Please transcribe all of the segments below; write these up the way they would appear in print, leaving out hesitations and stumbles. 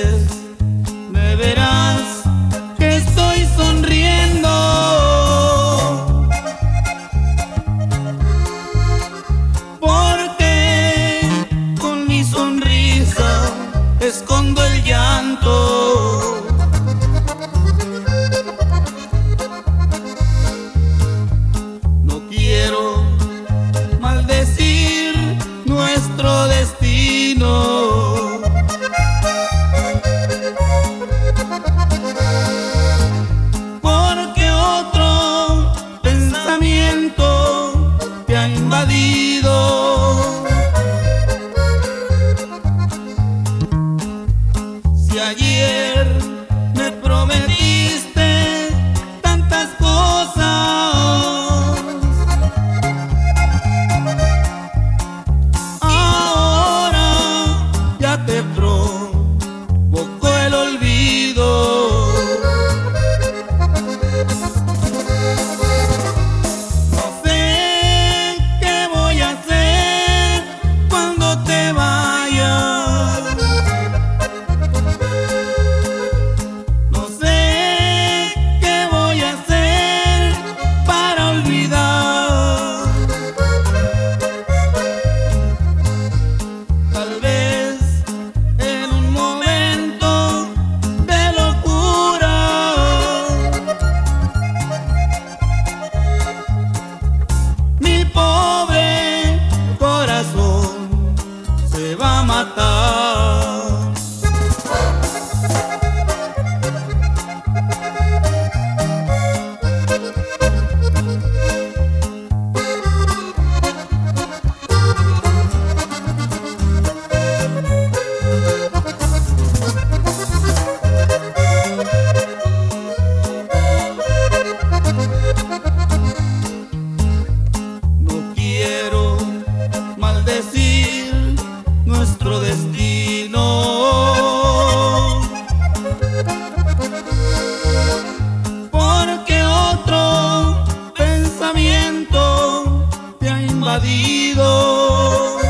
vez me verás que estoy sonriendo, porque con mi sonrisa escondo el llanto. No quiero maldecir nuestro destino, porque otro pensamiento te ha invadido. Si ayer me prometiste tantas cosas, ahora ya te provocó el olvido. No sé qué voy a hacer cuando te vayas. No sé qué voy a hacer para olvidar. Tal vez en un momento de locura mi pobre corazón se va a matar. No quiero maldecir nuestro destino, porque otro pensamiento te ha invadido.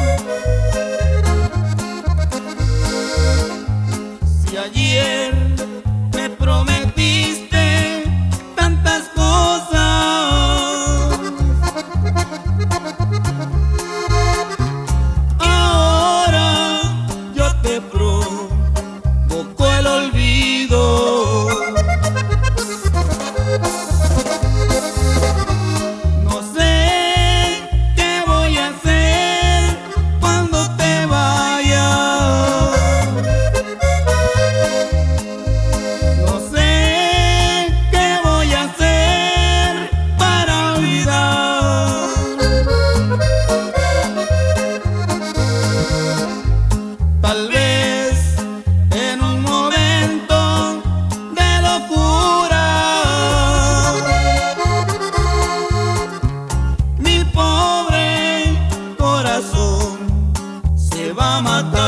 Si ayer me prometiste tantas cosas, ahora yo te provoco el olvido. No sé qué voy a hacer cuando te vayas. No sé qué voy a hacer para olvidar. Tal vez en un momento de locura mi pobre corazón se va a matar.